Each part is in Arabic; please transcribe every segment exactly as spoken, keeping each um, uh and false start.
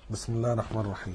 بسم الله الرحمن الرحيم.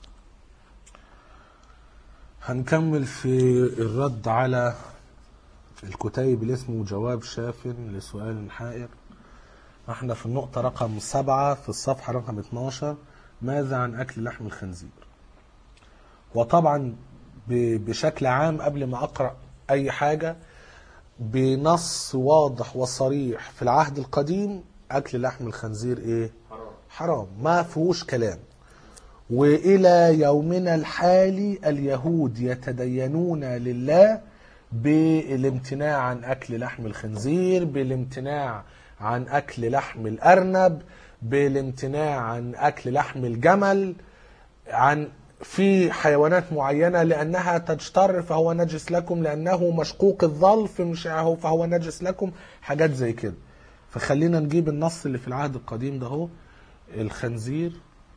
هنكمل في الرد على الكتيب اللي اسمه جواب شاف لسؤال حائر. احنا في النقطة رقم سبعة في الصفحة رقم اتناشر. ماذا عن أكل لحم الخنزير؟ وطبعا بشكل عام قبل ما أقرأ أي حاجة، بنص واضح وصريح في العهد القديم أكل لحم الخنزير إيه؟ حرام. حرام، ما فيهوش كلام. وإلى يومنا الحالي اليهود يتدينون لله بالامتناع عن أكل لحم الخنزير، بالامتناع عن أكل لحم الأرنب، بالامتناع عن أكل لحم الجمل، عن في حيوانات معينة لأنها تجتر فهو نجس لكم، لأنه مشقوق الظلف مش هو فهو نجس لكم، حاجات زي كده. فخلينا نجيب النص اللي في العهد القديم ده هو الخنزير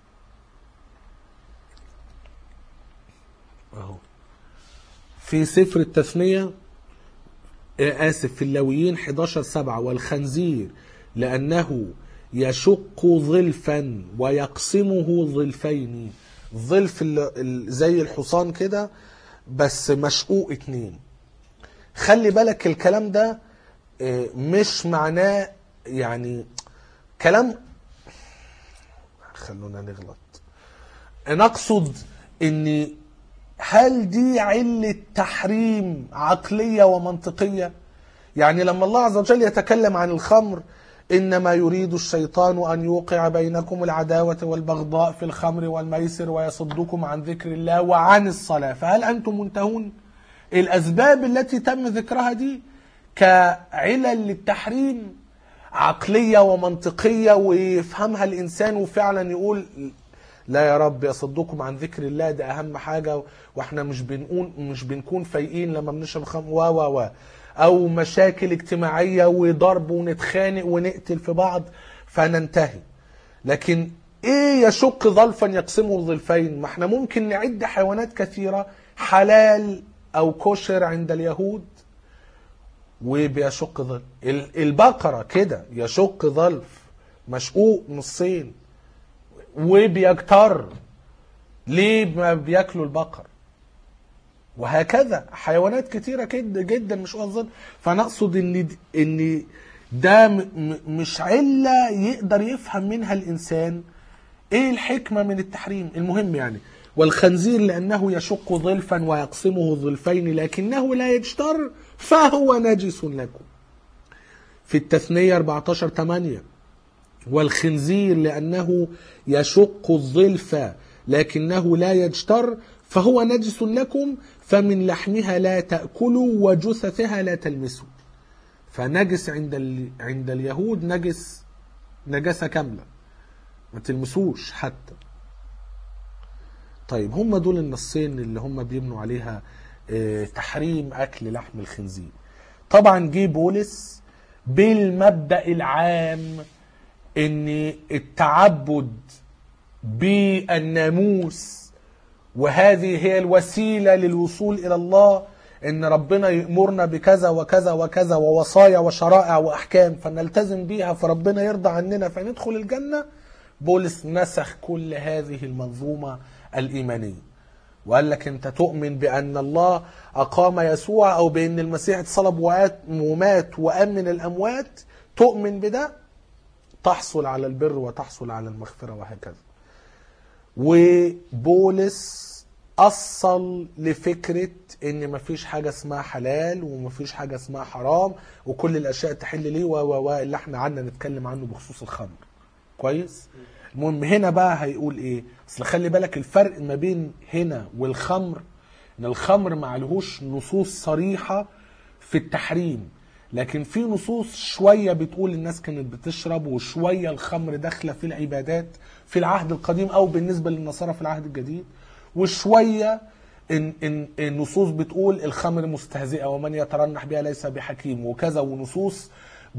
اهو في سفر التثنية، آسف في اللاويين حداشر سبعة: والخنزير لأنه يشق ظلفا ويقسمه ظلفين. ظلف زي الحصان كده بس مشقوق اتنين. خلي بالك الكلام ده مش معناه يعني كلام، خلونا نغلط، نقصد ان هل دي علة تحريم عقلية ومنطقية؟ يعني لما الله عز وجل يتكلم عن الخمر: إنما يريد الشيطان أن يوقع بينكم العداوة والبغضاء في الخمر والميسر ويصدكم عن ذكر الله وعن الصلاة، فهل أنتم منتهون؟ الأسباب التي تم ذكرها دي كعلل للتحريم عقلية ومنطقية ويفهمها الإنسان وفعلا يقول لا يا رب يصدكم عن ذكر الله، ده أهم حاجة، وإحنا مش بنقول مش بنكون فايقين لما بنشرب خمر و و و أو مشاكل اجتماعية وضرب ونتخانق ونقتل في بعض فننتهي. لكن إيه يشق ظلفا يقسمه ظلفين؟ ما إحنا ممكن نعد حيوانات كثيرة حلال أو كشر عند اليهود وبيشق ظلف. البقرة كده يشق ظلف مشقوق نصين وبيكتر، ليه ما بياكلوا البقر؟ وهكذا حيوانات كتيرة كده جدا مش أظن. فنقصد ان ان ده مش علة يقدر يفهم منها الإنسان ايه الحكمة من التحريم. المهم يعني والخنزير لأنه يشق ظلفا ويقسمه ظلفين لكنه لا يجتر فهو نجس لكم. في التثنية أربعتاشر ثمانية: والخنزير لأنه يشق الظلف لكنه لا يجتر فهو نجس لكم، فمن لحمها لا تأكلوا وجثثها لا تلمسوا. فنجس عند ال... عند اليهود نجس نجاسة كاملة، ما تلمسوش حتى. طيب هم دول النصين اللي هم بيبنوا عليها اه تحريم أكل لحم الخنزير. طبعا جه بولس بالمبدأ العام ان التعبد بالناموس وهذه هي الوسيلة للوصول إلى الله، إن ربنا يأمرنا بكذا وكذا وكذا ووصايا وشرائع وأحكام فنلتزم بيها فربنا يرضى عننا فندخل الجنة. بولس نسخ كل هذه المنظومة الإيمانية وقال لك أنت تؤمن بأن الله أقام يسوع أو بأن المسيح اتصلب ومات وقام من الأموات، تؤمن بده تحصل على البر وتحصل على المغفرة وهكذا. وبولس أصل لفكرة ان مفيش حاجة اسمها حلال ومفيش حاجة اسمها حرام وكل الاشياء تحل ليه و و اللي احنا عنا نتكلم عنه بخصوص الخمر. كويس؟ المهم هنا بقى هيقول ايه؟ اصل خلي بالك الفرق ما بين هنا والخمر ان الخمر معلهوش نصوص صريحة في التحريم، لكن في نصوص شوية بتقول الناس كانت بتشرب وشوية الخمر داخلة في العبادات في العهد القديم أو بالنسبة للنصارى في العهد الجديد، وشوية إن إن النصوص بتقول الخمر مستهزئة ومن يترنح بها ليس بحكيم وكذا، ونصوص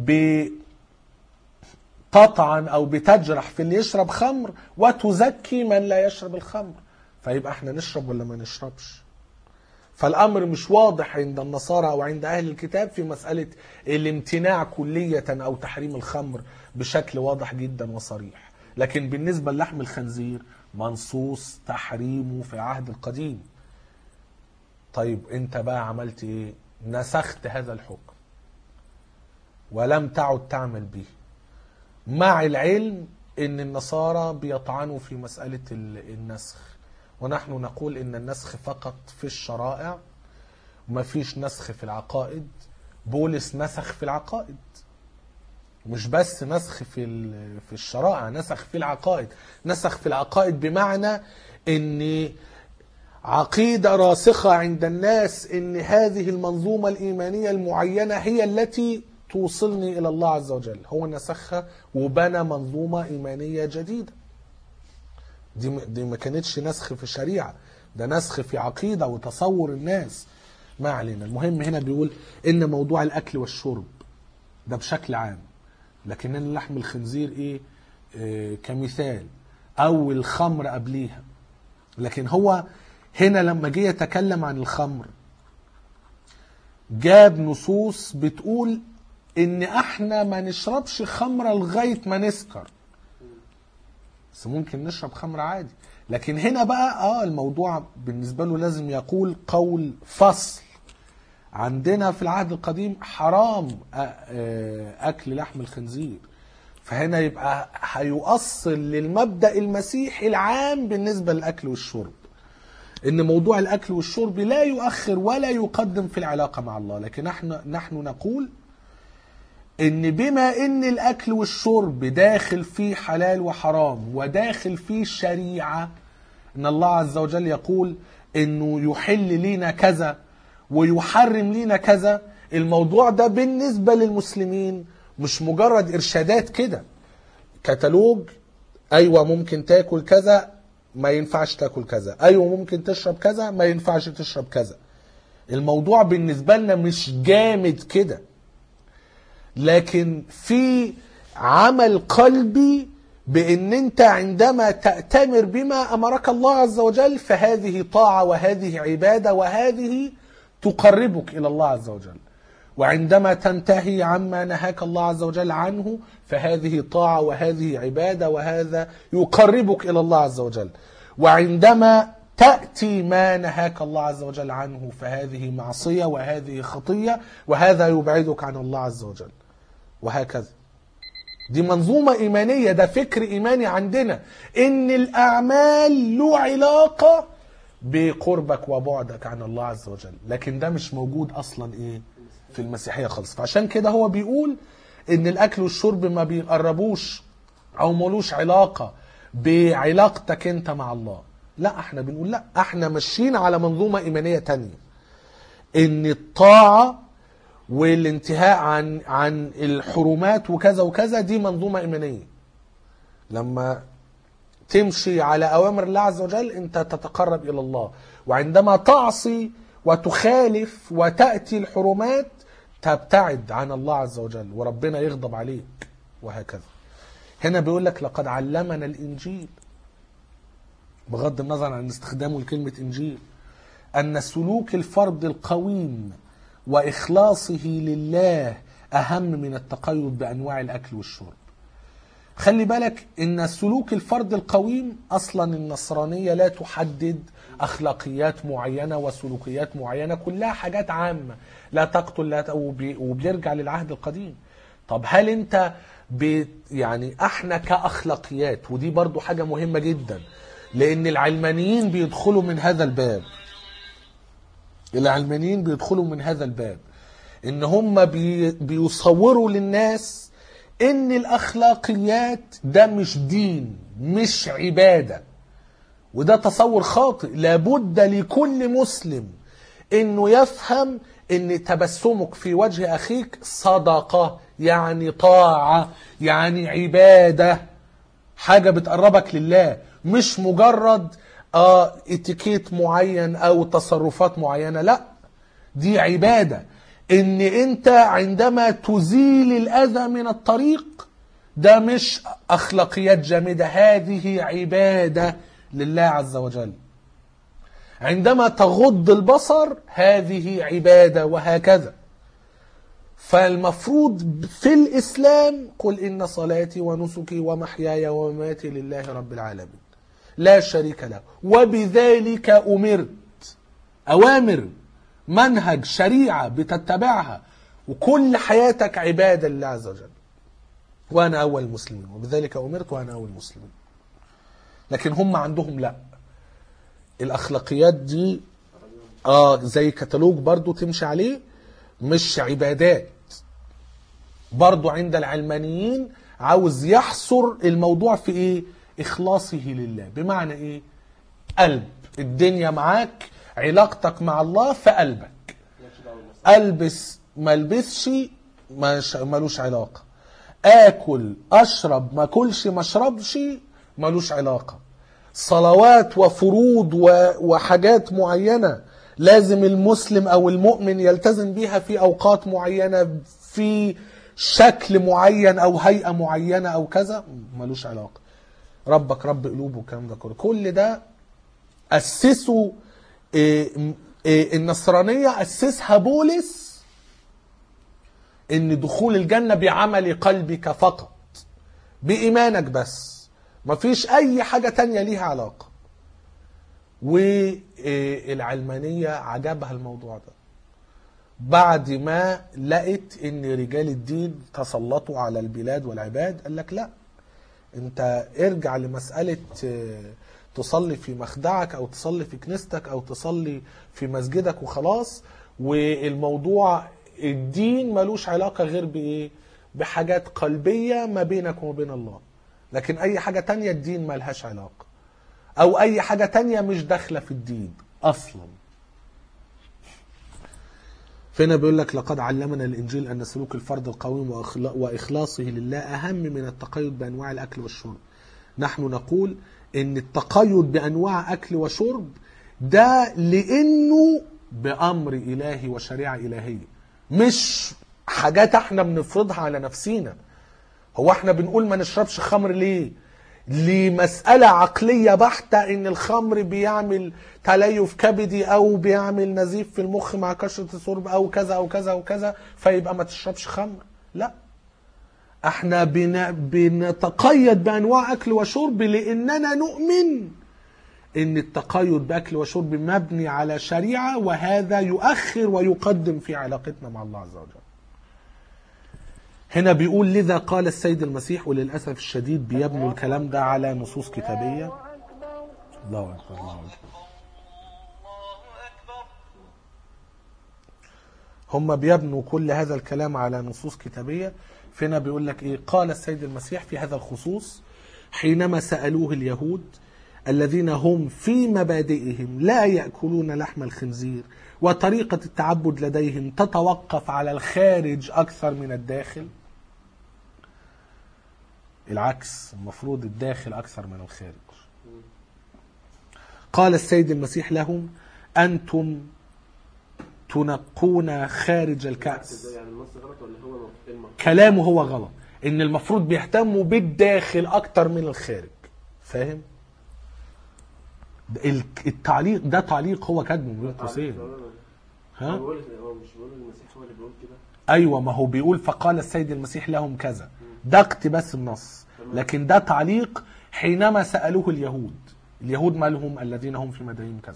بتطعن أو بتجرح في اللي يشرب خمر وتزكي من لا يشرب الخمر. فيبقى احنا نشرب ولا ما نشربش؟ فالأمر مش واضح عند النصارى أو عند أهل الكتاب في مسألة الامتناع كلية أو تحريم الخمر بشكل واضح جدا وصريح. لكن بالنسبة للحم الخنزير منصوص تحريمه في العهد القديم. طيب انت بقى عملت ايه؟ نسخت هذا الحكم ولم تعد تعمل به، مع العلم ان النصارى بيطعنوا في مسألة النسخ، ونحن نقول ان النسخ فقط في الشرائع وما فيش نسخ في العقائد. بولس نسخ في العقائد، مش بس نسخ في في الشرائع، نسخ في العقائد. نسخ في العقائد بمعنى ان عقيدة راسخة عند الناس ان هذه المنظومة الإيمانية المعينة هي التي توصلني إلى الله عز وجل، هو نسخها وبنى منظومة إيمانية جديدة. دي دي ما كانتش نسخ في الشريعة، ده نسخ في عقيدة وتصور الناس. ما علينا. المهم هنا بيقول إن موضوع الأكل والشرب ده بشكل عام، لكن لحم الخنزير إيه؟ إيه كمثال، أو الخمر قبليها. لكن هو هنا لما جه يتكلم عن الخمر جاب نصوص بتقول ان احنا ما نشربش خمرة لغاية ما نسكر، بس ممكن نشرب خمرة عادي. لكن هنا بقى اه الموضوع بالنسبة له لازم يقول قول فصل. عندنا في العهد القديم حرام اكل لحم الخنزير، فهنا يبقى هيؤصل للمبدأ المسيحي العام بالنسبة للأكل والشرب، ان موضوع الأكل والشرب لا يؤخر ولا يقدم في العلاقة مع الله. لكن نحن نحن نقول ان بما ان الأكل والشرب داخل فيه حلال وحرام وداخل فيه شريعة، ان الله عز وجل يقول انه يحل لنا كذا ويحرم لنا كذا، الموضوع ده بالنسبة للمسلمين مش مجرد إرشادات كده كتالوج، أيوة ممكن تاكل كذا ما ينفعش تاكل كذا، أيوة ممكن تشرب كذا ما ينفعش تشرب كذا. الموضوع بالنسبة لنا مش جامد كده، لكن في عمل قلبي بأن أنت عندما تأتمر بما أمرك الله عز وجل فهذه طاعة وهذه عبادة وهذه تقربك إلى الله عز وجل، وعندما تنتهي عما نهاك الله عز وجل عنه فهذه طاعة وهذه عبادة وهذا يقربك إلى الله عز وجل، وعندما تأتي ما نهاك الله عز وجل عنه فهذه معصية وهذه خطية وهذا يبعدك عن الله عز وجل، وهكذا. دي منظومة إيمانية، ده فكر إيماني عندنا إن الأعمال له علاقة بقربك وبعدك عن الله عز وجل، لكن ده مش موجود أصلا إيه في المسيحية خالص. فعشان كده هو بيقول إن الأكل والشرب ما بيقربوش أو ملوش علاقة بعلاقتك أنت مع الله. لا، احنا بنقول لا، احنا ماشيين على منظومة إيمانية تانية، إن الطاعة والانتهاء عن عن الحرمات وكذا وكذا دي منظومة إيمانية. لما تمشي على أوامر الله عز وجل أنت تتقرب إلى الله، وعندما تعصي وتخالف وتأتي الحرمات تبتعد عن الله عز وجل وربنا يغضب عليك، وهكذا. هنا بيقول لك لقد علمنا الإنجيل، بغض النظر عن استخدامه لكلمة إنجيل، أن سلوك الفرد القويم وإخلاصه لله أهم من التقيد بأنواع الأكل والشرب. خلي بالك إن سلوك الفرد القويم أصلا النصرانية لا تحدد أخلاقيات معينة وسلوكيات معينة، كلها حاجات عامة، لا تقتل لا، وبيرجع للعهد القديم. طب هل أنت يعني احنا كأخلاقيات، ودي برضو حاجة مهمة جدا لأن العلمانيين بيدخلوا من هذا الباب، العلمانيين بيدخلوا من هذا الباب إن هم بي بيصوروا للناس إن الأخلاقيات ده مش دين مش عبادة، وده تصور خاطئ. لابد لكل مسلم إنه يفهم إن تبسمك في وجه أخيك صدقة، يعني طاعة، يعني عبادة، حاجة بتقربك لله، مش مجرد آه اتيكيت معين أو تصرفات معينة. لا، دي عبادة. إن أنت عندما تزيل الأذى من الطريق ده مش أخلاقيات جامدة، هذه عبادة لله عز وجل. عندما تغض البصر هذه عبادة، وهكذا. فالمفروض في الإسلام قل إن صلاتي ونسكي ومحياي ومماتي لله رب العالمين لا شريك له وبذلك أمرت. أوامر، منهج، شريعة بتتبعها وكل حياتك عبادة لله عز وجل. وأنا أول المسلمين وبذلك أمرت وأنا أول المسلمين. لكن هم عندهم لا، الأخلاقيات دي آه زي كتالوج برضو تمشي عليه، مش عبادات. برضو عند العلمانيين عاوز يحصر الموضوع في إيه؟ إخلاصه لله. بمعنى إيه؟ قلب، الدنيا معاك، علاقتك مع الله في قلبك. ألبس ما البسش ملوش علاقة، آكل أشرب ما كلش ما اشربش ملوش علاقة. صلوات وفروض وحاجات معينة لازم المسلم أو المؤمن يلتزم بيها في أوقات معينة في شكل معين أو هيئة معينة أو كذا، ملوش علاقة. ربك رب قلوب والكلام ده كله، كل ده أسسوا إيه إيه النصرانية أسسها بولس إن دخول الجنة بعمل قلبك فقط، بإيمانك بس، مفيش أي حاجة تانية ليها علاقة. والعلمانية عجبها الموضوع ده بعد ما لقت إن رجال الدين تسلطوا على البلاد والعباد. قال لك لا، أنت ارجع لمسألة تصلي في مخدعك أو تصلي في كنيستك أو تصلي في مسجدك وخلاص. والموضوع الدين ملوش علاقة غير بإيه؟ بحاجات قلبية ما بينك وما بين الله. لكن أي حاجة تانية الدين ملهاش علاقة، أو أي حاجة تانية مش داخلة في الدين أصلا. فهنا بيقول لك لقد علمنا الإنجيل أن سلوك الفرد القويم وإخلاصه لله أهم من التقيد بأنواع الأكل والشرب. نحن نقول إن التقيد بأنواع أكل وشرب ده لأنه بأمر إلهي وشريعة إلهية، مش حاجات احنا بنفرضها على نفسينا. هو احنا بنقول ما نشربش خمر ليه؟ لمسألة عقلية بحتة، ان الخمر بيعمل تليف كبدي او بيعمل نزيف في المخ مع كثرة الشرب او كذا او كذا او كذا، فيبقى ما تشربش خمر. لا، احنا بن... بنتقيد بانواع اكل وشرب لاننا نؤمن ان التقيد باكل وشرب مبني على شريعة، وهذا يؤخر ويقدم في علاقتنا مع الله عز وجل. هنا بيقول لذا قال السيد المسيح، وللأسف الشديد بيبنوا الكلام ده على نصوص كتابية. الله أكبر الله أكبر. هم بيبنوا كل هذا الكلام على نصوص كتابية. فهنا بيقول لك إيه؟ قال السيد المسيح في هذا الخصوص حينما سألوه اليهود الذين هم في مبادئهم لا يأكلون لحم الخنزير وطريقة التعبد لديهم تتوقف على الخارج أكثر من الداخل. العكس، المفروض الداخل أكثر من الخارج. قال السيد المسيح لهم أنتم تنقون خارج الكأس. كلامه هو غلط، إن المفروض بيهتموا بالداخل أكثر من الخارج. فاهم؟ التعليق ده تعليق هو كاتبه من قوسين. ها؟ هو مش بيقول المسيح هو اللي بيقول كده؟ ايوه، ما هو بيقول فقال السيد المسيح لهم كذا، ده اقتباس النص، لكن ده تعليق حينما سألوه اليهود. اليهود ما لهم الذين هم في مدينهم كذا.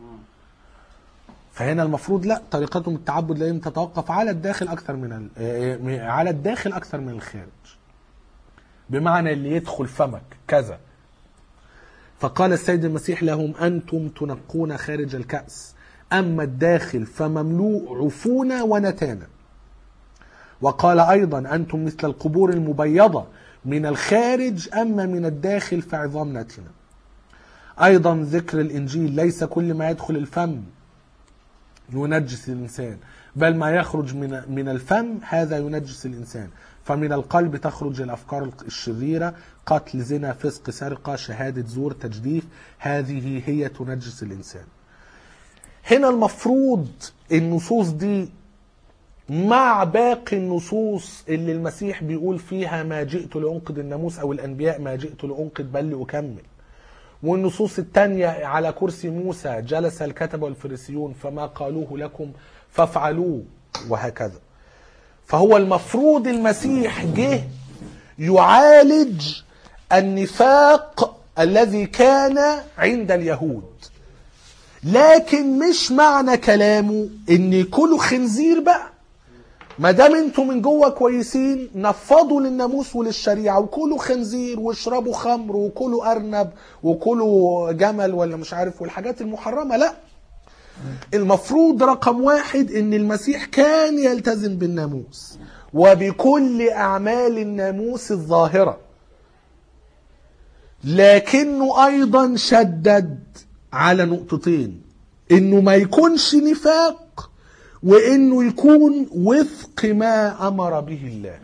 فهنا المفروض لا، طريقتهم التعبد لازم تتوقف على الداخل اكثر من على الداخل اكثر من الخارج، بمعنى اللي يدخل فمك كذا. فقال السيد المسيح لهم أنتم تنقون خارج الكأس، أما الداخل فمملوء عفونة ونتانة. وقال أيضا أنتم مثل القبور المبيضة من الخارج، أما من الداخل فعظام نتنة. أيضا ذكر الإنجيل ليس كل ما يدخل الفم ينجس الإنسان، بل ما يخرج من من الفم هذا ينجس الإنسان. فمن القلب تخرج الأفكار الشريرة، قتل، زنا، فسق، سرقة، شهادة زور، تجديف، هذه هي تنجس الإنسان. هنا المفروض النصوص دي مع باقي النصوص اللي المسيح بيقول فيها ما جئت لأنقض الناموس، أو الأنبياء ما جئت لأنقض بل لأكمل. والنصوص التانية على كرسي موسى جلس الكتبة والفريسيون فما قالوه لكم فافعلوه، وهكذا. فهو المفروض المسيح جه يعالج النفاق الذي كان عند اليهود، لكن مش معنى كلامه ان كلوا خنزير بقى، ما دام انتوا من جوه كويسين نفضوا للناموس وللشريعه وكلوا خنزير واشربوا خمر وكلوا ارنب وكلوا جمل ولا مش عارف والحاجات المحرمه. لا، المفروض رقم واحد ان المسيح كان يلتزم بالناموس وبكل اعمال الناموس الظاهره، لكنه ايضا شدد على نقطتين: انه ما يكونش نفاق، وانه يكون وفق ما امر به الله.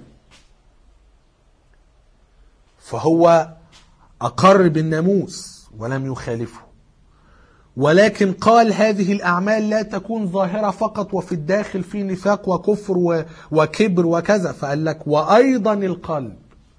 فهو اقر بالناموس ولم يخالفه، ولكن قال هذه الاعمال لا تكون ظاهرة فقط وفي الداخل في نفاق وكفر وكبر وكذا، فقال لك وايضا القلب،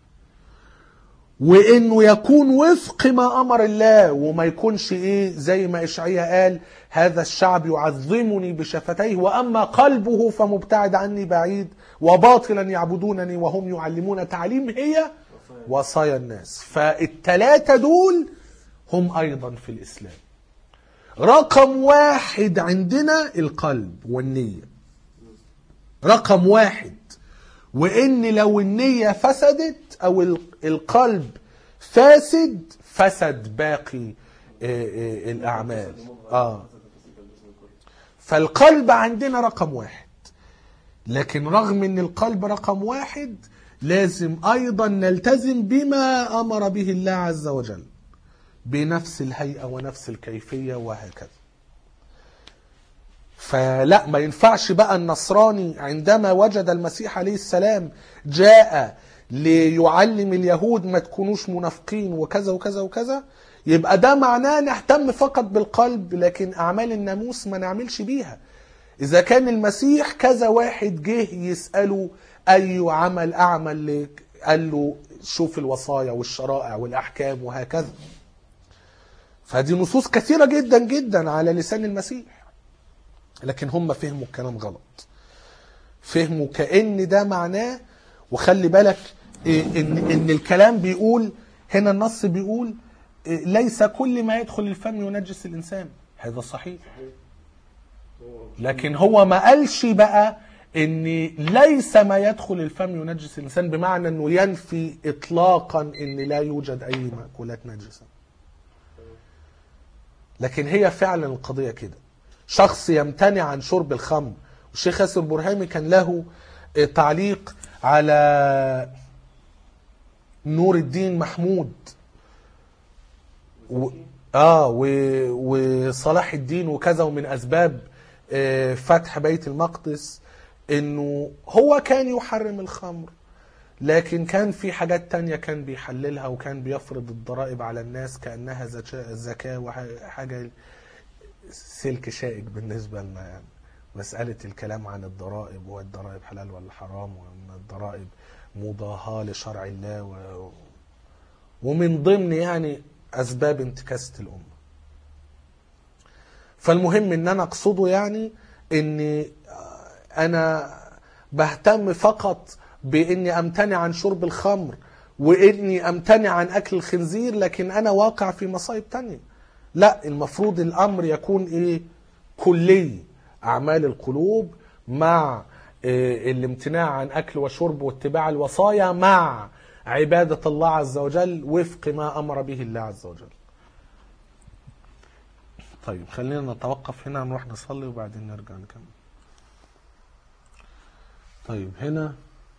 وانه يكون وفق ما امر الله، وما يكونش ايه زي ما اشعياء قال: هذا الشعب يعظمني بشفتيه واما قلبه فمبتعد عني بعيد، وباطلا يعبدونني وهم يعلمون تعليم هي وصايا الناس. فالتلاتة دول هم ايضا في الاسلام. رقم واحد عندنا القلب والنية، رقم واحد. وان لو النية فسدت او القلب فاسد فسد باقي الاعمال. اه فالقلب عندنا رقم واحد، لكن رغم ان القلب رقم واحد لازم ايضا نلتزم بما امر به الله عز وجل بنفس الهيئة ونفس الكيفية وهكذا. فلا، ما ينفعش بقى النصراني عندما وجد المسيح عليه السلام جاء ليعلم اليهود ما تكونوش منافقين وكذا وكذا وكذا، يبقى ده معناه نهتم فقط بالقلب لكن أعمال الناموس ما نعملش بيها. إذا كان المسيح كذا واحد جه يسأله أي عمل أعمل، قال له شوف الوصايا والشرائع والأحكام وهكذا. فهذه نصوص كثيرة جدا جدا على لسان المسيح، لكن هم فهموا الكلام غلط. فهموا كأن ده معناه، وخلي بالك إن, إن الكلام بيقول هنا، النص بيقول ليس كل ما يدخل الفم ينجس الإنسان. هذا صحيح، لكن هو ما قالش بقى إن ليس ما يدخل الفم ينجس الإنسان، بمعنى أنه ينفي إطلاقا إن لا يوجد أي مأكولات نجسة. لكن هي فعلا القضية كده. شخص يمتنع عن شرب الخمر، والشيخ ياسر برهامي كان له تعليق على نور الدين محمود و... آه و... وصلاح الدين وكذا، ومن أسباب فتح بيت المقدس إنه هو كان يحرم الخمر، لكن كان في حاجات تانية كان بيحللها، وكان بيفرض الضرائب على الناس كأنها زكاة وحاجة سلك شائك بالنسبة لنا. يعني مسألة الكلام عن الضرائب، والضرائب حلال ولا حرام، وأن الضرائب مضاهاة لشرع الله، و... ومن ضمن يعني أسباب انتكاسة الأمة. فالمهم إن أنا أقصده يعني إني أنا بهتم فقط بإني أمتنع عن شرب الخمر وإني أمتنع عن أكل الخنزير، لكن أنا واقع في مصائب تانية. لا، المفروض الأمر يكون إيه؟ كلي. أعمال القلوب مع إيه؟ الامتناع عن أكل وشرب واتباع الوصايا مع عبادة الله عز وجل وفق ما أمر به الله عز وجل. طيب خلينا نتوقف هنا، نروح نصلي وبعدين نرجع نكمل. طيب هنا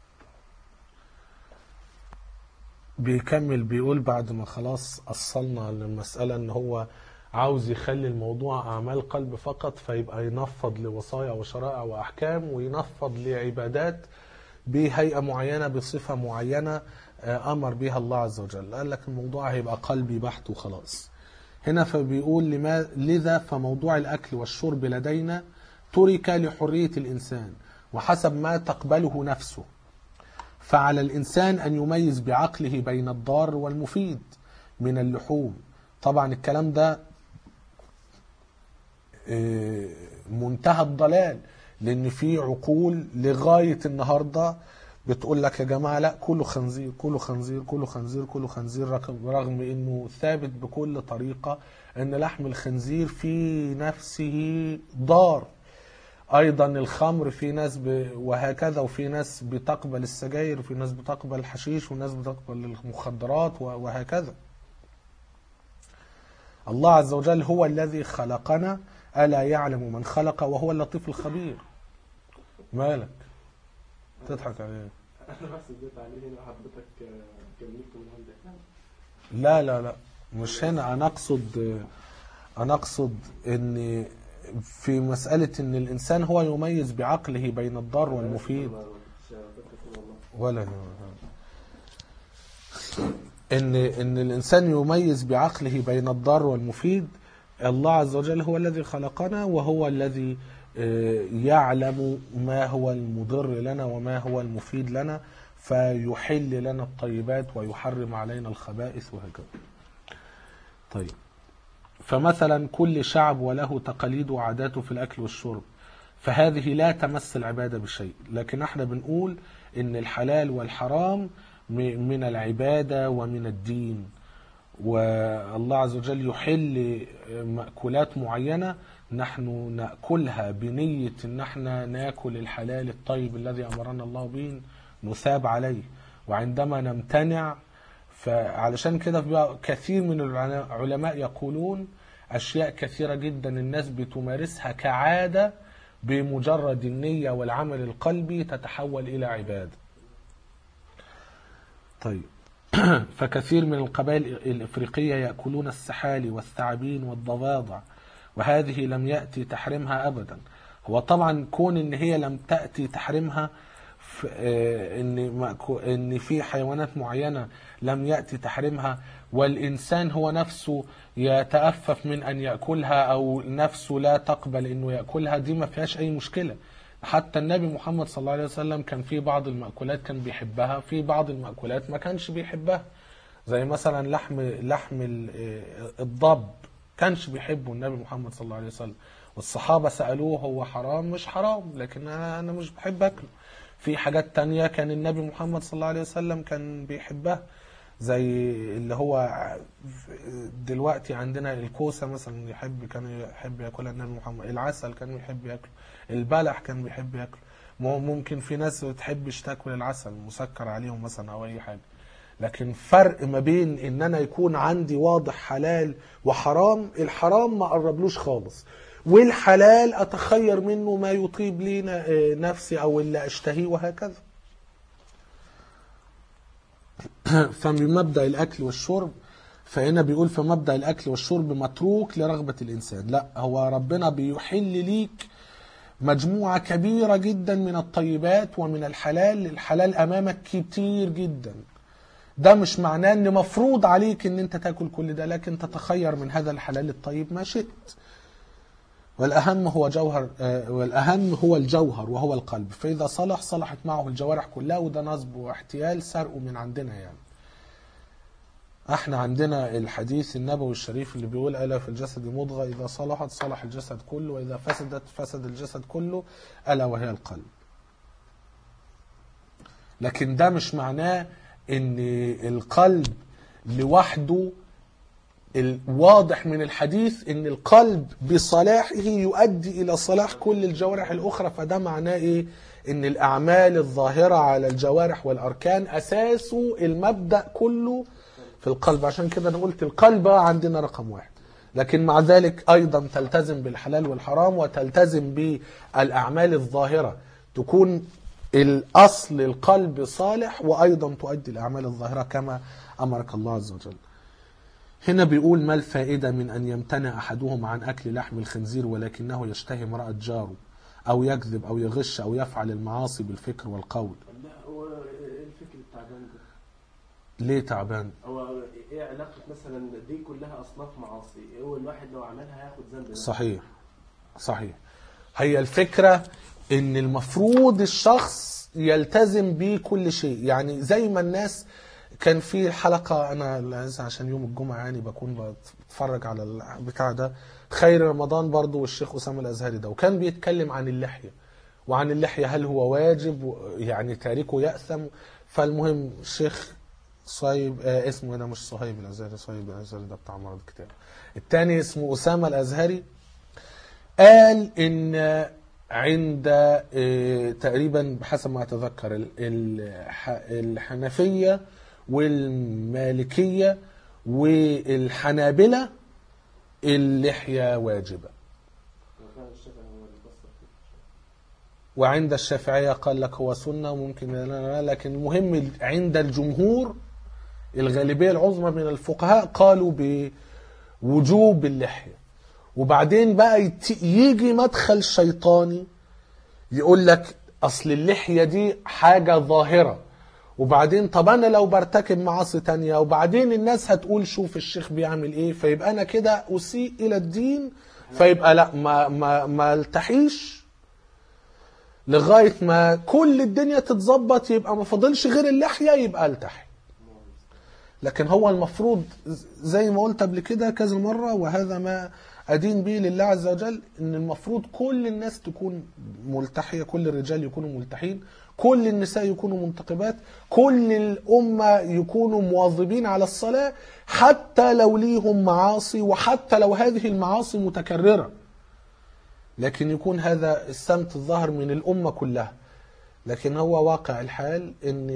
بيكمل بيقول بعد ما خلاص أصلنا للمسألة ان هو عاوز يخلي الموضوع أعمال قلب فقط، فيبقى ينفض لوصايا وشرائع وأحكام، وينفض لعبادات بهيئة معينة بصفة معينة أمر بها الله عز وجل. قال لك الموضوع هيبقى قلبي بحت وخلاص. هنا فبيقول لما لذا فموضوع الأكل والشرب لدينا ترك لحرية الإنسان وحسب ما تقبله نفسه، فعلى الإنسان أن يميز بعقله بين الضار والمفيد من اللحوم. طبعا الكلام ده منتهى الضلال، لان في عقول لغايه النهارده بتقول لك يا جماعه لا كله خنزير كله خنزير كله خنزير كله خنزير، رغم انه ثابت بكل طريقه ان لحم الخنزير في نفسه ضار. ايضا الخمر في ناس ب... وهكذا، وفي ناس بتقبل السجاير وفي ناس بتقبل الحشيش وناس بتقبل المخدرات وهكذا. الله عز وجل هو الذي خلقنا، ألا يعلم من خلق وهو اللطيف الخبير. مالك تضحك عليه؟ انا بس اديت عليه هنا حضرتك كملت من عندك. لا لا لا مش هنا. انا اقصد انا اقصد ان في مسألة ان الانسان هو يميز بعقله بين الضار والمفيد. ولا ان ان الانسان يميز بعقله بين الضار والمفيد. الله عز وجل هو الذي خلقنا وهو الذي يعلم ما هو المضر لنا وما هو المفيد لنا، فيحل لنا الطيبات ويحرم علينا الخبائث وهكذا. طيب، فمثلا كل شعب وله تقاليد وعاداته في الأكل والشرب، فهذه لا تمس العبادة بشيء، لكن احنا بنقول ان الحلال والحرام من العبادة ومن الدين. والله عز وجل يحل مأكولات معينة نحن نأكلها بنية ان احنا ناكل الحلال الطيب الذي أمرنا الله به نثاب عليه، وعندما نمتنع فعلشان كده كثير من العلماء يقولون أشياء كثيرة جدا الناس بتمارسها كعادة بمجرد النية والعمل القلبي تتحول إلى عبادة. طيب، فكثير من القبائل الإفريقية يأكلون السحالي والثعابين والضفادع، وهذه لم يأتي تحريمها أبدا. هو طبعا كون إن هي لم تأتي تحريمها إن إن في حيوانات معينة لم يأتي تحريمها والإنسان هو نفسه يتأفف من أن يأكلها أو نفسه لا تقبل إنه يأكلها، دي ما فيهاش أي مشكلة. حتى النبي محمد صلى الله عليه وسلم كان في بعض المأكولات كان بيحبها، في بعض المأكولات ما كانش بيحبها، زي مثلا لحم لحم الضب كانش بيحبه النبي محمد صلى الله عليه وسلم، والصحابة سألوه هو حرام؟ مش حرام، لكن أنا أنا مش بحب أكله. في حاجات تانية كان النبي محمد صلى الله عليه وسلم كان بيحبها، زي اللي هو دلوقتي عندنا الكوسة مثلا يحب كان يحب ياكلها النبي محمد، العسل كان يحب ياكله، البلح كان بيحب ياكله. ممكن في ناس ما تحبش تاكل العسل مسكر عليهم مثلا او اي حاجة، لكن فرق ما بين ان انا يكون عندي واضح حلال وحرام، الحرام ما قربلوش خالص، والحلال اتخير منه ما يطيب لي نفسي او اللي اشتهيه وهكذا. فبمبدأ الأكل والشرب، فهنا بيقول في مبدأ الأكل والشرب متروك لرغبة الإنسان، لا، هو ربنا بيحل ليك مجموعة كبيرة جدا من الطيبات ومن الحلال. الحلال أمامك كتير جدا، ده مش معناه أن مفروض عليك أن أنت تأكل كل ده، لكن تتخير من هذا الحلال الطيب ما شئت. والأهم هو جوهر والأهم هو الجوهر وهو القلب، فإذا صلح صلحت معه الجوارح كلها، وده نصب واحتيال سرقوا من عندنا. يعني احنا عندنا الحديث النبوي الشريف اللي بيقول ألا في الجسد مضغة إذا صلحت صلح الجسد كله وإذا فسدت فسد الجسد كله، ألا وهي القلب. لكن ده مش معناه ان القلب لوحده. الواضح من الحديث ان القلب بصلاحه يؤدي الى صلاح كل الجوارح الاخرى، فده معناه ايه؟ ان الاعمال الظاهرة على الجوارح والاركان اساسه المبدأ كله في القلب. عشان كده انا قلت القلب عندنا رقم واحد، لكن مع ذلك ايضا تلتزم بالحلال والحرام وتلتزم بالاعمال الظاهرة، تكون الاصل القلب صالح وايضا تؤدي الاعمال الظاهرة كما امرك الله عز وجل. هنا بيقول ما الفائدة من أن يمتنع أحدهم عن أكل لحم الخنزير ولكنه يشتهي امرأة جاره، أو يكذب أو يغش أو يفعل المعاصي بالفكر والقول؟ لا، هو الفكر التعبان ده ليه تعبان؟ هو إيه علاقة مثلا دي كلها أصناف معاصي؟ هو الواحد لو عملها هياخد ذنب. صحيح صحيح. هي الفكرة إن المفروض الشخص يلتزم بكل شيء، يعني زي ما الناس كان في حلقة أنا عشان يوم الجمعة يعني بكون بتفرج على البتاع ده، خير رمضان برضو والشيخ أسامة الأزهري ده، وكان بيتكلم عن اللحية، وعن اللحية هل هو واجب يعني تاركه يأثم. فالمهم الشيخ صهيب آه اسمه هنا مش صهيب الأزهري، صهيب الأزهري ده بتاع مرض الكتاب، الثاني اسمه أسامة الأزهري، قال إن عند آه تقريبا بحسب ما أتذكر الحنفية والمالكية والحنابلة اللحية واجبة، وعند الشافعية قال لك هو سنة وممكن لا، لكن المهم عند الجمهور الغالبية العظمى من الفقهاء قالوا بوجوب اللحية. وبعدين بقى يجي مدخل شيطاني يقول لك أصل اللحية دي حاجة ظاهرة، وبعدين طب أنا لو برتكب معاصي تانية وبعدين الناس هتقول شوف الشيخ بيعمل إيه، فيبقى أنا كده أسيء إلى الدين، فيبقى لا ما ما ما التحيش لغاية ما كل الدنيا تتظبط، يبقى ما فضلش غير اللحية يبقى التحي. لكن هو المفروض زي ما قلت قبل كده كذا مرة، وهذا ما أدين به لله عز وجل، إن المفروض كل الناس تكون ملتحية، كل الرجال يكونوا ملتحين، كل النساء يكونوا منتقبات، كل الأمة يكونوا مواظبين على الصلاة حتى لو ليهم معاصي وحتى لو هذه المعاصي متكررة، لكن يكون هذا السمت الظاهر من الأمة كلها. لكن هو واقع الحال إن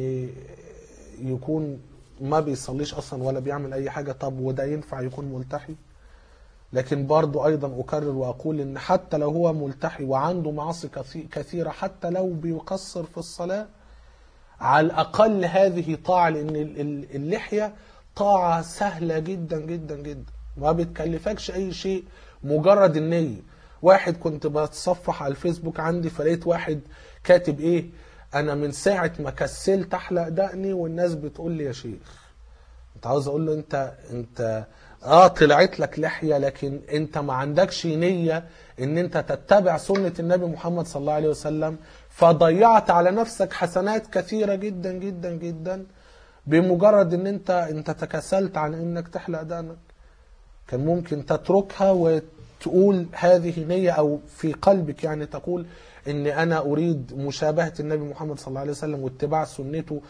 يكون ما بيصليش أصلا ولا بيعمل أي حاجة، طب وده ينفع يكون ملتحي؟ لكن برضو أيضا أكرر وأقول إن حتى لو هو ملتحي وعنده معاصي كثيرة، حتى لو بيقصر في الصلاة، على الأقل هذه طاعة، لأن اللحية طاعة سهلة جدا جدا جدا، ما بتكلفكش أي شيء، مجرد النية. واحد كنت بتصفح على الفيسبوك عندي فلقيت واحد كاتب إيه، أنا من ساعة ما كسلت أحلق دقني والناس بتقول لي يا شيخ. أنت عاوز أقول له أنت أنت اه طلعت لك لحية، لكن انت ما عندكش نية ان انت تتبع سنة النبي محمد صلى الله عليه وسلم، فضيعت على نفسك حسنات كثيرة جدا جدا جدا بمجرد ان انت انت تكسلت عن انك تحلق دقنك. كان ممكن تتركها وتقول هذه نية، او في قلبك يعني تقول ان انا اريد مشابهة النبي محمد صلى الله عليه وسلم واتباع سنته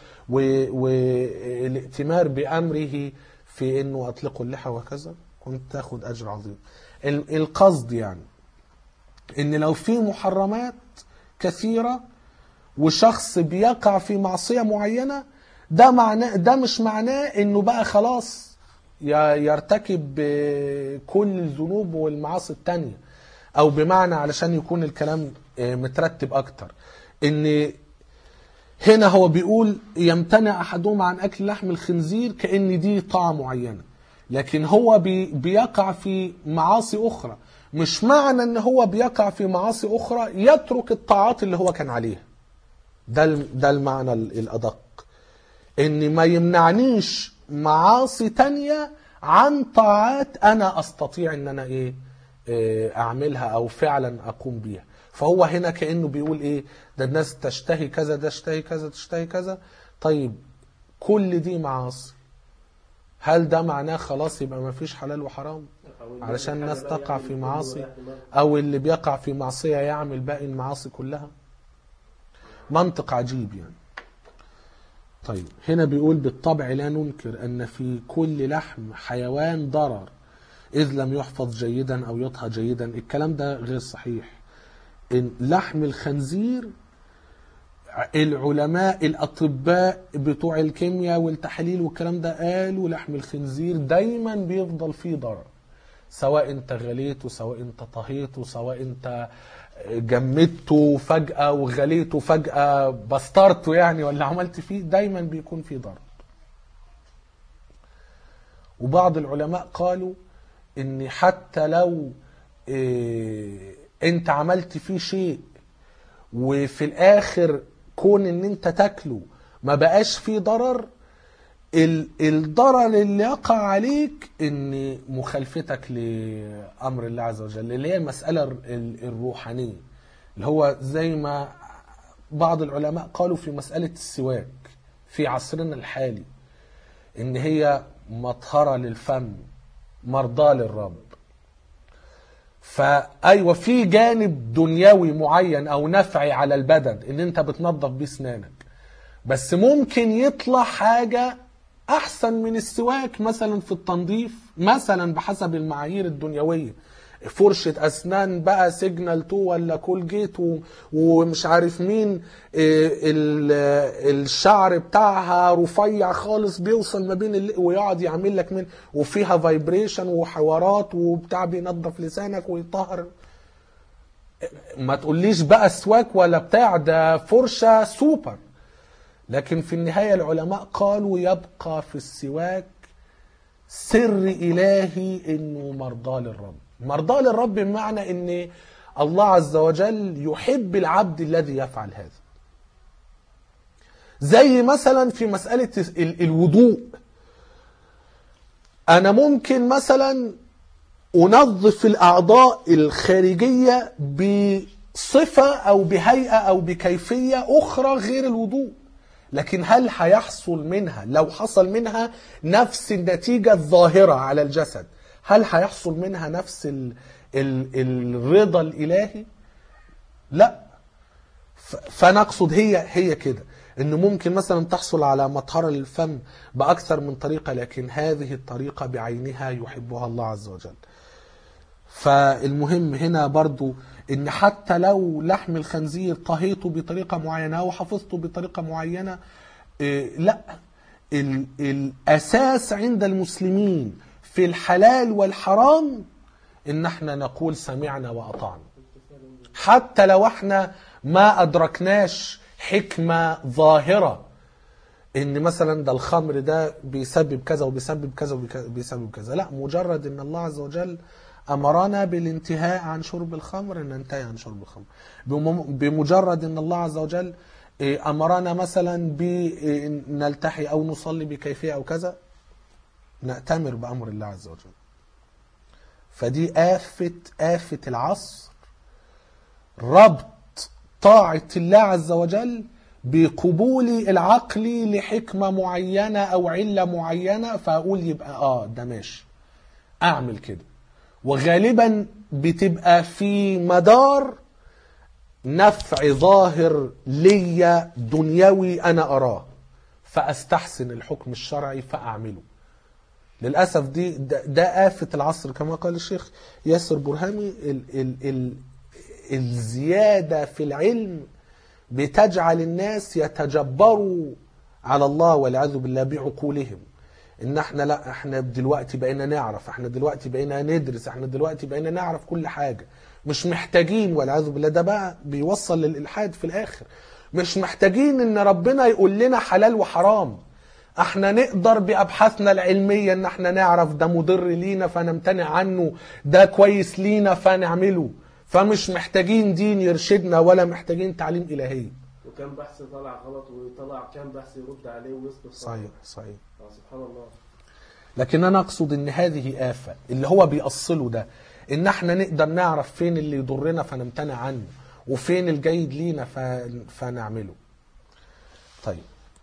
والائتمار بامره في انه اطلقوا اللحى وكذا، كنت تاخد اجر عظيم. القصد يعني ان لو في محرمات كثيرة وشخص بيقع في معصية معينة، ده معناه ده مش معناه انه بقى خلاص يرتكب كل الذنوب والمعاصي التانية، او بمعنى علشان يكون الكلام مترتب اكتر، ان هنا هو بيقول يمتنع أحدهم عن أكل لحم الخنزير كأن دي طاعة معينة، لكن هو بي بيقع في معاصي أخرى. مش معنى أن هو بيقع في معاصي أخرى يترك الطاعات اللي هو كان عليها. ده ده المعنى الأدق، إن ما يمنعنيش معاصي تانية عن طاعات أنا أستطيع أن أنا إيه أعملها أو فعلا أقوم بيها. فهو هنا كأنه بيقول ايه، ده الناس تشتهي كذا، ده تشتهي كذا، تشتهي كذا، طيب كل دي معاصي، هل ده معناه خلاص يبقى ما فيش حلال وحرام علشان الناس تقع في معاصي، او اللي بيقع في معصية يعمل باقي المعاصي كلها؟ منطق عجيب يعني. طيب هنا بيقول بالطبع لا ننكر ان في كل لحم حيوان ضرر اذ لم يحفظ جيدا او يطهى جيدا. الكلام ده غير صحيح. إن لحم الخنزير العلماء الأطباء بتوع الكيمياء والتحاليل والكلام ده قالوا لحم الخنزير دايما بيفضل فيه ضرر، سواء انت غليته، سواء انت طهيته، سواء انت جمدته فجأة وغليته فجأة بسترته يعني ولا عملت فيه، دايما بيكون فيه ضرر. وبعض العلماء قالوا ان حتى لو إيه انت عملت فيه شيء وفي الاخر كون ان انت تاكله ما بقاش فيه ضرر، الضرر اللي يقع عليك ان مخالفتك لامر الله عز وجل، اللي هي المسألة الروحانية، اللي هو زي ما بعض العلماء قالوا في مسألة السواك في عصرنا الحالي، ان هي مطهرة للفم مرضاة للرب. فايوه في جانب دنيوي معين او نفعي على البدن ان انت بتنظف بيه اسنانك، بس ممكن يطلع حاجه احسن من السواك مثلا في التنظيف، مثلا بحسب المعايير الدنيويه، فرشة اسنان بقى سيجنال تو ولا كولجيت ومش عارف مين، الشعر بتاعها رفيع خالص بيوصل ما بين ويقعد يعمل لك من وفيها فايبريشن وحوارات وبتاع بينظف لسانك ويطهر. ما تقوليش بقى سواك ولا بتاع، ده فرشة سوبر. لكن في النهاية العلماء قالوا يبقى في السواك سر إلهي إنه مرضى للرب. مرضى للرب بمعنى إن الله عز وجل يحب العبد الذي يفعل هذا. زي مثلا في مسألة الوضوء، أنا ممكن مثلا أنظف الأعضاء الخارجية بصفة أو بهيئة أو بكيفية أخرى غير الوضوء، لكن هل هيحصل منها لو حصل منها نفس النتيجة الظاهرة على الجسد، هل هيحصل منها نفس ال ال الرضا الإلهي؟ لا. فنقصد هي هي كده انه ممكن مثلا تحصل على مطهرة للفم بأكثر من طريقة، لكن هذه الطريقة بعينها يحبها الله عز وجل. فالمهم هنا برضو ان حتى لو لحم الخنزير طهيته بطريقة معينة او حفظته بطريقة معينة، إيه لا، ال الاساس عند المسلمين في الحلال والحرام ان احنا نقول سمعنا واطعنا، حتى لو احنا ما ادركناش حكمة ظاهرة ان مثلا ده الخمر ده بيسبب كذا وبيسبب كذا وبيسبب كذا، لا، مجرد ان الله عز وجل أمرنا بالانتهاء عن شرب الخمر ننتهي عن شرب الخمر. بمجرد أن الله عز وجل أمرنا مثلا بنلتحي أو نصلي بكيفية أو كذا نأتمر بأمر الله عز وجل. فدي آفة آفة العصر، ربط طاعة الله عز وجل بقبول العقل لحكمة معينة أو علة معينة، فأقول يبقى آه ده ماشي أعمل كده، وغالبا بتبقى في مدار نفع ظاهر ليا دنيوي أنا أراه، فأستحسن الحكم الشرعي فأعمله. للأسف دي ده, ده آفة العصر كما قال الشيخ ياسر برهامي. ال ال ال الزيادة في العلم بتجعل الناس يتجبروا على الله والعياذ بالله بعقولهم، ان احنا لا احنا دلوقتي بقينا نعرف، احنا دلوقتي بقينا ندرس، احنا دلوقتي بقينا نعرف كل حاجة، مش محتاجين والعياذ بالله. ده بقى بيوصل للإلحاد في الآخر. مش محتاجين ان ربنا يقول لنا حلال وحرام، احنا نقدر بأبحاثنا العلمية ان احنا نعرف ده مضر لينا فنمتنع عنه، ده كويس لينا فنعمله. فمش محتاجين دين يرشدنا ولا محتاجين تعليم إلهي. وكم بحث طلع غلط ويطلع كم بحث يرد عليه ويثبت صحيح صحيح. سبحان الله. لكن انا اقصد ان هذه آفة اللي هو بيأصله ده، ان احنا نقدر نعرف فين اللي يضرنا فنمتنع عنه وفين الجيد لينا فنعمله. طيب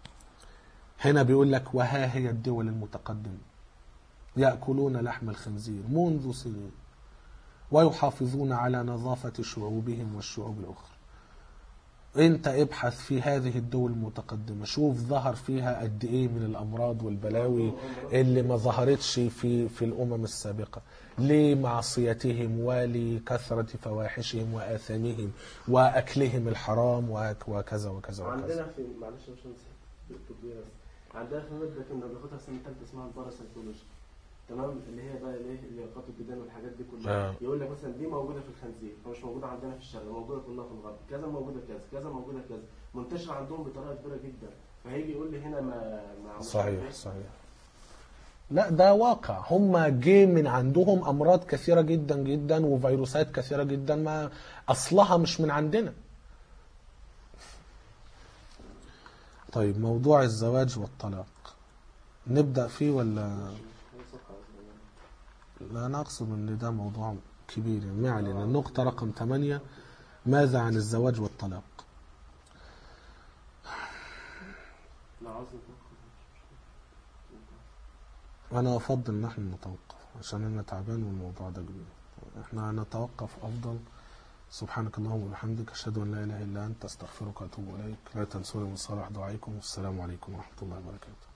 هنا بيقول لك وها هي الدول المتقدمة يأكلون لحم الخنزير منذ سنين ويحافظون على نظافة شعوبهم والشعوب الأخرى. انت ابحث في هذه الدول المتقدمة، شوف ظهر فيها قد ايه من الامراض والبلاوي اللي ما ظهرتش في في الامم السابقة، لمعصيتهم ولكثرة فواحشهم واثامهم واكلهم الحرام وكذا وكذا وكذا. عندنا في معلش مش هنسى عندنا في مادة كنا بناخدها في سنة ثالثة اسمها الباراسيتولوجي، تمام، اللي هي بقى الايه اللياقات الجدران والحاجات دي كلها. آه. يقول لك مثلا دي موجوده في الخنزير فمش موجوده عندنا في الشرق، موجوده كلها في الغرب، كذا موجوده كذا كذا موجوده كذا، منتشره عندهم بطريقه كبيره جدا. فهيجي يقول لي هنا ما ما صحيح صحيح. لا ده واقع، هم جه من عندهم امراض كثيره جدا جدا وفيروسات كثيره جدا ما اصلها مش من عندنا. طيب موضوع الزواج والطلاق نبدأ فيه ولا؟ لا أنا أقصد أن ده موضوع كبير يعني معلن. النقطة رقم ثمانية، ماذا عن الزواج والطلاق؟ أنا أفضل نحن نتوقف عشان أنا تعبان والموضوع ده كبير. احنا نتوقف أفضل. سبحانك اللهم وبحمدك، أشهد أن لا إله إلا أنت، أستغفرك وأتوب إليك. لا تنسوني من صالح دعائكم، والسلام عليكم ورحمة الله وبركاته.